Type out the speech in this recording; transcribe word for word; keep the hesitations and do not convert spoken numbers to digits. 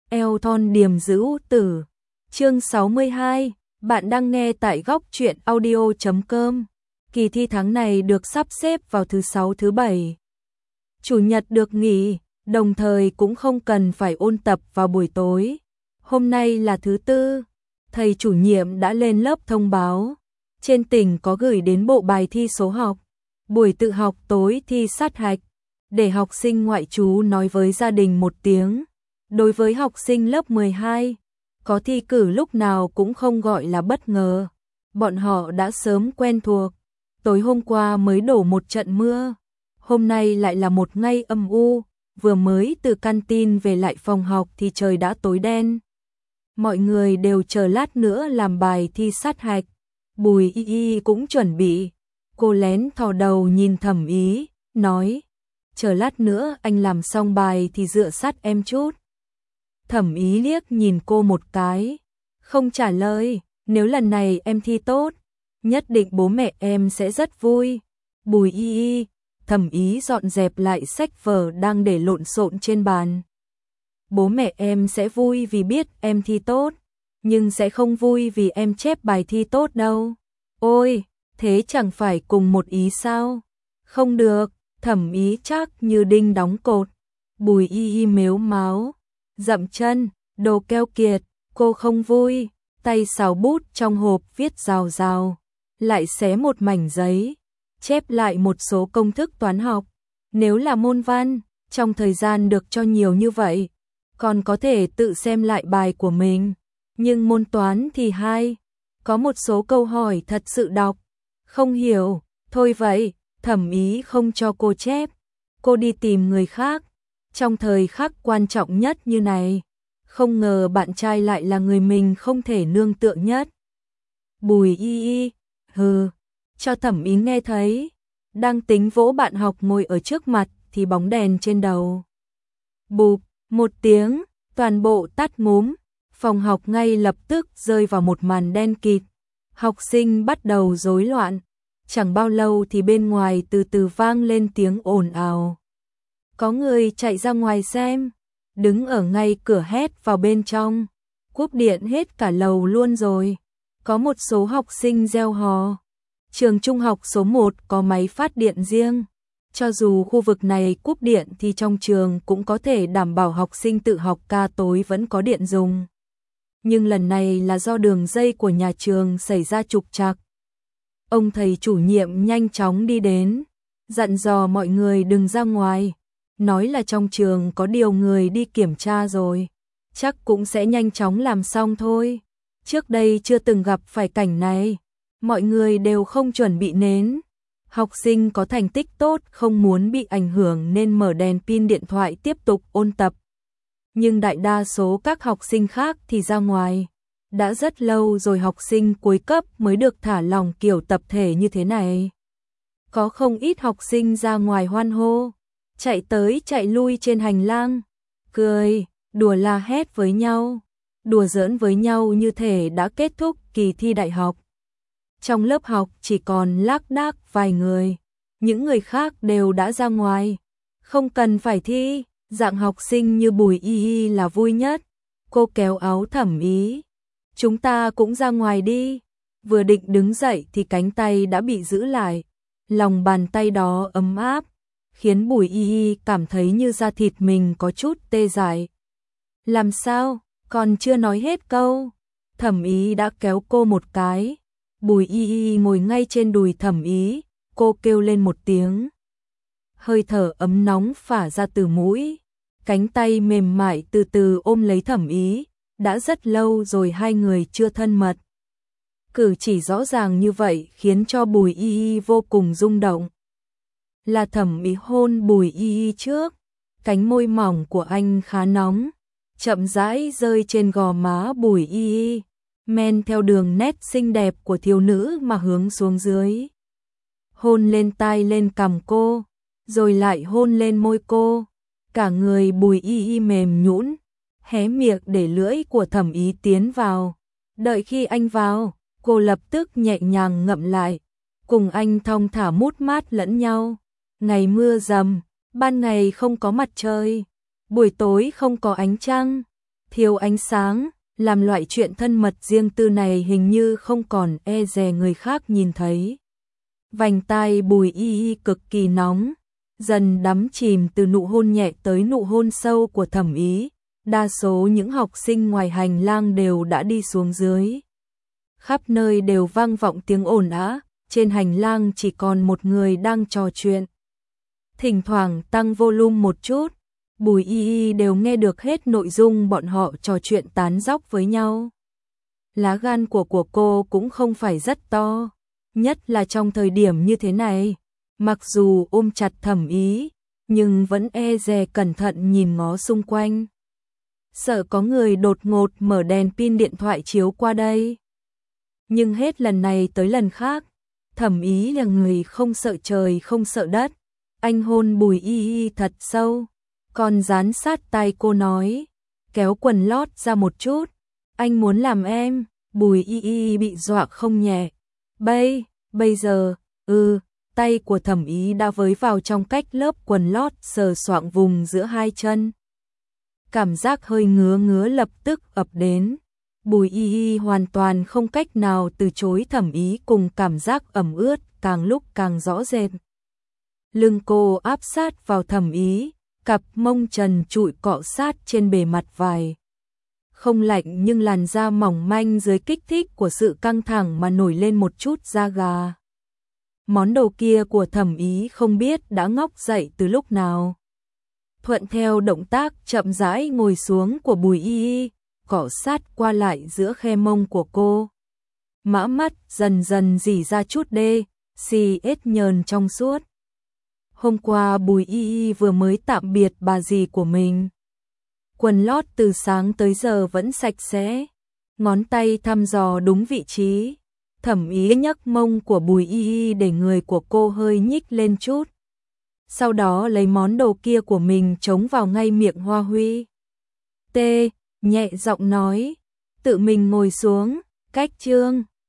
eo thon điềm dữ tử. Chương sáu mươi hai, bạn đang nghe tại góc truyện audio chấm com. Kỳ thi tháng này được sắp xếp vào thứ sáu thứ bảy. Chủ nhật được nghỉ, đồng thời cũng không cần phải ôn tập vào buổi tối. Hôm nay là thứ tư, thầy chủ nhiệm đã lên lớp thông báo. Trên tỉnh có gửi đến bộ bài thi số học, buổi tự học tối thi sát hạch, để học sinh ngoại trú nói với gia đình một tiếng. Đối với học sinh lớp mười hai, có thi cử lúc nào cũng không gọi là bất ngờ. Bọn họ đã sớm quen thuộc. Tối hôm qua mới đổ một trận mưa, hôm nay lại là một ngày âm u, vừa mới từ canteen về lại phòng học thì trời đã tối đen. Mọi người đều chờ lát nữa làm bài thi sát hạch. Bùi Y Y cũng chuẩn bị. Cô lén thò đầu nhìn Thẩm Ý, nói: chờ lát nữa anh làm xong bài thì dựa sát em chút. Thẩm Ý liếc nhìn cô một cái, không trả lời. Nếu lần này em thi tốt, nhất định bố mẹ em sẽ rất vui. Bùi Y Y, Thẩm Ý dọn dẹp lại sách vở đang để lộn xộn trên bàn. Bố mẹ em sẽ vui vì biết em thi tốt, nhưng sẽ không vui vì em chép bài thi tốt đâu. Ôi, thế chẳng phải cùng một ý sao? Không được, Thẩm Ý chắc như đinh đóng cột. Bùi Y Y mếu máo, dậm chân, đồ keo kiệt, cô không vui. Tay xào bút trong hộp viết rào rào, lại xé một mảnh giấy, chép lại một số công thức toán học. Nếu là môn văn, trong thời gian được cho nhiều như vậy, còn có thể tự xem lại bài của mình. Nhưng môn toán thì hay, có một số câu hỏi thật sự đọc không hiểu. Thôi vậy, Thẩm Ý không cho cô chép, cô đi tìm người khác. Trong thời khắc quan trọng nhất như này, không ngờ bạn trai lại là người mình không thể nương tựa nhất. Bùi Y Y, hừ, cho Thẩm Ý nghe thấy. Đang tính vỗ bạn học ngồi ở trước mặt thì bóng đèn trên đầu. Bụp, một tiếng, toàn bộ tắt ngúm. Phòng học ngay lập tức rơi vào một màn đen kịt. Học sinh bắt đầu rối loạn. Chẳng bao lâu thì bên ngoài từ từ vang lên tiếng ồn ào. Có người chạy ra ngoài xem, đứng ở ngay cửa hét vào bên trong. Cúp điện hết cả lầu luôn rồi. Có một số học sinh reo hò. Trường trung học số một có máy phát điện riêng. Cho dù khu vực này cúp điện thì trong trường cũng có thể đảm bảo học sinh tự học ca tối vẫn có điện dùng. Nhưng lần này là do đường dây của nhà trường xảy ra trục trặc. Ông thầy chủ nhiệm nhanh chóng đi đến, dặn dò mọi người đừng ra ngoài, nói là trong trường có điều người đi kiểm tra rồi, chắc cũng sẽ nhanh chóng làm xong thôi. Trước đây chưa từng gặp phải cảnh này, mọi người đều không chuẩn bị nến. Học sinh có thành tích tốt không muốn bị ảnh hưởng nên mở đèn pin điện thoại tiếp tục ôn tập. Nhưng đại đa số các học sinh khác thì ra ngoài. Đã rất lâu rồi học sinh cuối cấp mới được thả lỏng kiểu tập thể như thế này. Có không ít học sinh ra ngoài hoan hô, chạy tới chạy lui trên hành lang, cười, đùa la hét với nhau, đùa giỡn với nhau như thể đã kết thúc kỳ thi đại học. Trong lớp học chỉ còn lác đác vài người, những người khác đều đã ra ngoài. Không cần phải thi, dạng học sinh như Bùi Y Y là vui nhất. Cô kéo áo Thẩm Ý. Chúng ta cũng ra ngoài đi. Vừa định đứng dậy thì cánh tay đã bị giữ lại. Lòng bàn tay đó ấm áp, khiến Bùi Y Y cảm thấy như da thịt mình có chút tê dại. Làm sao? Còn chưa nói hết câu, Thẩm Ý đã kéo cô một cái. Bùi Y Y ngồi ngay trên đùi Thẩm Ý, cô kêu lên một tiếng. Hơi thở ấm nóng phả ra từ mũi, cánh tay mềm mại từ từ ôm lấy Thẩm Ý. Đã rất lâu rồi hai người chưa thân mật. Cử chỉ rõ ràng như vậy khiến cho Bùi Y Y vô cùng rung động. Là Thẩm Ý hôn Bùi Y Y trước, cánh môi mỏng của anh khá nóng, chậm rãi rơi trên gò má Bùi Y Y, men theo đường nét xinh đẹp của thiếu nữ mà hướng xuống dưới. Hôn lên tai lên cằm cô, rồi lại hôn lên môi cô. Cả người Bùi Y Y mềm nhũn, hé miệng để lưỡi của Thẩm Ý tiến vào. Đợi khi anh vào, cô lập tức nhẹ nhàng ngậm lại, cùng anh thong thả mút mát lẫn nhau. Ngày mưa rầm, ban ngày không có mặt trời, buổi tối không có ánh trăng, thiếu ánh sáng, làm loại chuyện thân mật riêng tư này hình như không còn e dè người khác nhìn thấy. Vành tai Bùi Y Y cực kỳ nóng, dần đắm chìm từ nụ hôn nhẹ tới nụ hôn sâu của Thẩm Ý. Đa số những học sinh ngoài hành lang đều đã đi xuống dưới. Khắp nơi đều vang vọng tiếng ồn ào, trên hành lang chỉ còn một người đang trò chuyện. Thỉnh thoảng tăng volume một chút, Bùi Y Y đều nghe được hết nội dung bọn họ trò chuyện tán dóc với nhau. Lá gan của của cô cũng không phải rất to, nhất là trong thời điểm như thế này, mặc dù ôm chặt Thẩm Ý, nhưng vẫn e dè cẩn thận nhìn ngó xung quanh. Sợ có người đột ngột mở đèn pin điện thoại chiếu qua đây. Nhưng hết lần này tới lần khác, Thẩm Ý là người không sợ trời không sợ đất. Anh hôn Bùi Y Y thật sâu, còn dán sát tai cô nói, kéo quần lót ra một chút, anh muốn làm em. Bùi Y Y bị dọa không nhẹ. Bây, bây giờ, ừ, tay của Thẩm Ý đã với vào trong cách lớp quần lót sờ soạng vùng giữa hai chân. Cảm giác hơi ngứa ngứa lập tức ập đến. Bùi Y Y hoàn toàn không cách nào từ chối Thẩm Ý cùng cảm giác ẩm ướt càng lúc càng rõ rệt. Lưng cô áp sát vào Thẩm Ý, cặp mông trần trụi cọ sát trên bề mặt vải. Không lạnh nhưng làn da mỏng manh dưới kích thích của sự căng thẳng mà nổi lên một chút da gà. Món đồ kia của Thẩm Ý không biết đã ngóc dậy từ lúc nào. Thuận theo động tác chậm rãi ngồi xuống của Bùi Y Y, cọ sát qua lại giữa khe mông của cô. Mã mắt dần dần rỉ ra chút đê, xì ết nhờn trong suốt. Hôm qua Bùi Y Y vừa mới tạm biệt bà dì của mình. Quần lót từ sáng tới giờ vẫn sạch sẽ, ngón tay thăm dò đúng vị trí. Thẩm Ý nhấc mông của Bùi Y Y để người của cô hơi nhích lên chút. Sau đó lấy món đồ kia của mình chống vào ngay miệng Hoa Huy. Tê, nhẹ giọng nói, tự mình ngồi xuống, cách chương.